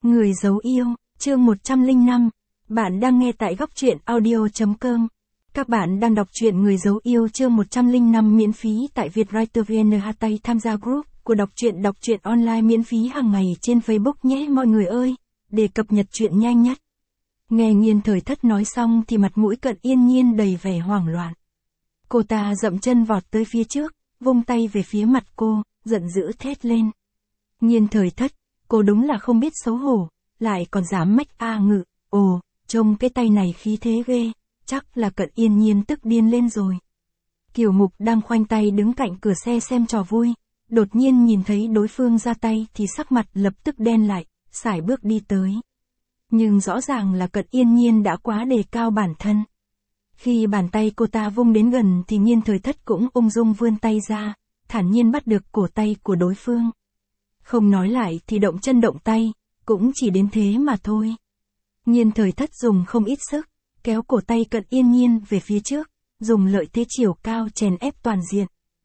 Người giấu yêu, chương 105. Bạn đang nghe tại góc truyện audio.com. Các bạn đang đọc truyện Người giấu yêu chương 105 miễn phí tại Vietwriter VN. Tham gia group của đọc truyện online miễn phí hàng ngày trên Facebook nhé mọi người ơi, để cập nhật truyện nhanh nhất. Nghe Nhiên Thời Thất nói xong thì mặt mũi Cận Yên Nhiên đầy vẻ hoảng loạn. Cô ta dậm chân vọt tới phía trước, vung tay về phía mặt cô, giận dữ thét lên. Nhiên Thời Thất, cô đúng là không biết xấu hổ, lại còn dám mách a ngự, ồ, trông cái tay này khí thế ghê, chắc là Cận Yên Nhiên tức điên lên rồi. Kiều Mục đang khoanh tay đứng cạnh cửa xe xem trò vui, đột nhiên nhìn thấy đối phương ra tay thì sắc mặt lập tức đen lại, sải bước đi tới. Nhưng rõ ràng là Cận Yên Nhiên đã quá đề cao bản thân. Khi bàn tay cô ta vung đến gần thì Nhiên Thời Thất cũng ung dung vươn tay ra, thản nhiên bắt được cổ tay của đối phương. Không nói lại thì động chân động tay, cũng chỉ đến thế mà thôi. Nhiên Thời Thất dùng không ít sức, kéo cổ tay Cận Yên Nhiên về phía trước, dùng lợi thế chiều cao chèn ép toàn diện.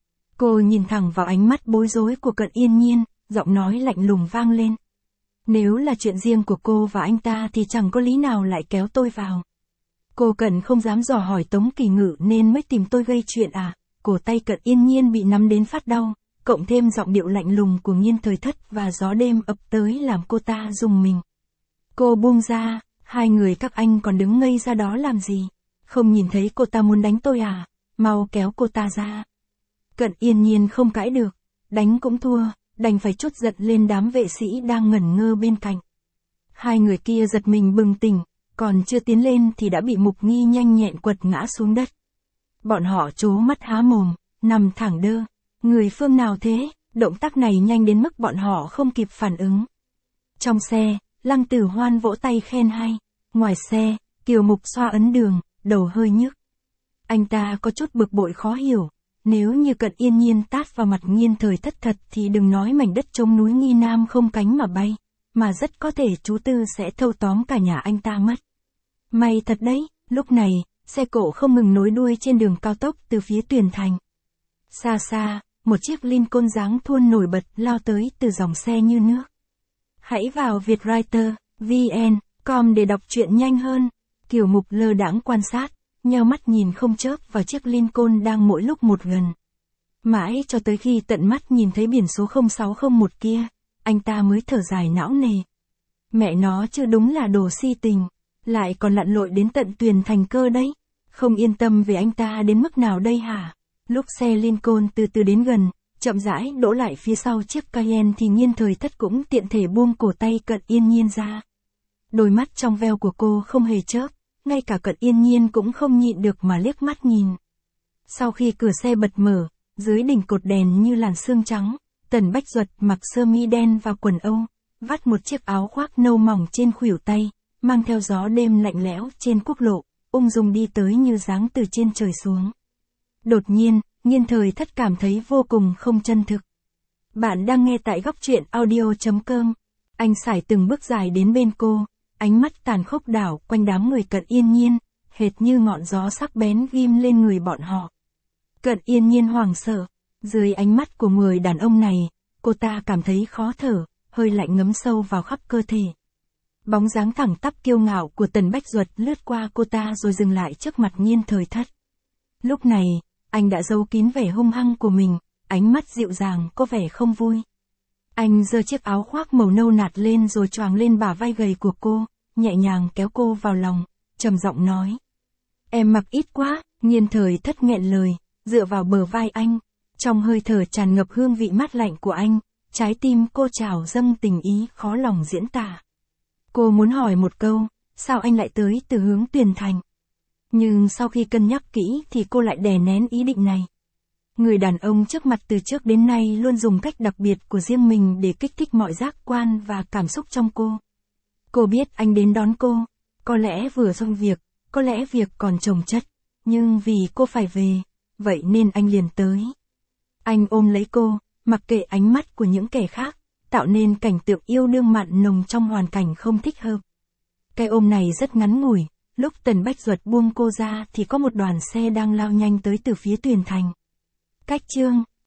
Cô nhìn thẳng vào ánh mắt bối rối của Cận Yên Nhiên, giọng nói lạnh lùng vang lên. Nếu là chuyện riêng của cô và anh ta thì chẳng có lý nào lại kéo tôi vào. Cô Cận không dám dò hỏi Tống Kỳ Ngự nên mới tìm tôi gây chuyện à? Cổ tay Cận Yên Nhiên bị nắm đến phát đau, cộng thêm giọng điệu lạnh lùng của Nhiên Thời Thất và gió đêm ập tới làm cô ta rùng mình. Cô buông ra, hai người các anh còn đứng ngây ra đó làm gì? Không nhìn thấy cô ta muốn đánh tôi à? Mau kéo cô ta ra. Cận Yên Nhiên không cãi được, đánh cũng thua, đành phải trút giận lên đám vệ sĩ đang ngẩn ngơ bên cạnh. Hai người kia giật mình bừng tỉnh, còn chưa tiến lên thì đã bị Mục Nghi nhanh nhẹn quật ngã xuống đất. Bọn họ trố mắt há mồm, nằm thẳng đơ. Người phương nào thế? Động tác này nhanh đến mức bọn họ không kịp phản ứng. Trong xe, Lăng Tử Hoan vỗ tay khen hay. Ngoài xe, Kiều Mục xoa ấn đường, đầu hơi nhức. Anh ta có chút bực bội khó hiểu. Nếu như Cận Yên Nhiên tát vào mặt Nhiên Thời Thất thật thì đừng nói mảnh đất trống núi Nghi Nam không cánh mà bay, mà rất có thể chú Tư sẽ thâu tóm cả nhà anh ta mất. May thật đấy, lúc này, xe cộ không ngừng nối đuôi trên đường cao tốc từ phía Tuyền Thành. Xa xa, một chiếc Lincoln dáng thuôn nổi bật lao tới từ dòng xe như nước. Hãy vào Vietwriter VN.com để đọc truyện nhanh hơn. Kiều Mục lơ đãng quan sát, nheo mắt nhìn không chớp vào chiếc Lincoln đang mỗi lúc một gần. Mãi cho tới khi tận mắt nhìn thấy biển số 0601 kia, anh ta mới thở dài não nề. Mẹ nó chứ đúng là đồ si tình, lại còn lặn lội đến tận Tuyền Thành cơ đấy. Không yên tâm về anh ta đến mức nào đây hả? Lúc xe Lincoln từ từ đến gần, chậm rãi đỗ lại phía sau chiếc Cayenne thì Nhiên Thời Thất cũng tiện thể buông cổ tay Cận Yên Nhiên ra. Đôi mắt trong veo của cô không hề chớp, ngay cả Cận Yên Nhiên cũng không nhịn được mà liếc mắt nhìn. Sau khi cửa xe bật mở, dưới đỉnh cột đèn như làn sương trắng, Tần Bách Duật mặc sơ mi đen và quần âu, vắt một chiếc áo khoác nâu mỏng trên khuỷu tay, mang theo gió đêm lạnh lẽo trên quốc lộ, ung dung đi tới như giáng từ trên trời xuống. Đột nhiên, Nhiên Thời Thất cảm thấy vô cùng không chân thực. Bạn đang nghe tại góc truyện audio.com. Anh sải từng bước dài đến bên cô, ánh mắt tàn khốc đảo quanh đám người Cận Yên Nhiên, hệt như ngọn gió sắc bén ghim lên người bọn họ. Cận Yên Nhiên hoảng sợ, dưới ánh mắt của người đàn ông này, cô ta cảm thấy khó thở, hơi lạnh ngấm sâu vào khắp cơ thể. Bóng dáng thẳng tắp kiêu ngạo của Tần Bách Duật lướt qua cô ta rồi dừng lại trước mặt Nhiên Thời Thất. Lúc này, anh đã giấu kín vẻ hung hăng của mình, ánh mắt dịu dàng có vẻ không vui. Anh giơ chiếc áo khoác màu nâu nạt lên rồi choàng lên bả vai gầy của cô, nhẹ nhàng kéo cô vào lòng, trầm giọng nói. Em mặc ít quá, Nhiên Thời Thất nghẹn lời, dựa vào bờ vai anh, trong hơi thở tràn ngập hương vị mát lạnh của anh, trái tim cô trào dâng tình ý khó lòng diễn tả. Cô muốn hỏi một câu, sao anh lại tới từ hướng Tuyền Thành? Nhưng sau khi cân nhắc kỹ thì cô lại đè nén ý định này. Người đàn ông trước mặt từ trước đến nay luôn dùng cách đặc biệt của riêng mình để kích thích mọi giác quan và cảm xúc trong cô. Cô biết anh đến đón cô, có lẽ vừa xong việc, có lẽ việc còn chồng chất, nhưng vì cô phải về, vậy nên anh liền tới. Anh ôm lấy cô, mặc kệ ánh mắt của những kẻ khác, tạo nên cảnh tượng yêu đương mặn nồng trong hoàn cảnh không thích hợp. Cái ôm này rất ngắn ngủi, lúc Tần Bách Duật buông cô ra thì có một đoàn xe đang lao nhanh tới từ phía Tuyền Thành. Cách chương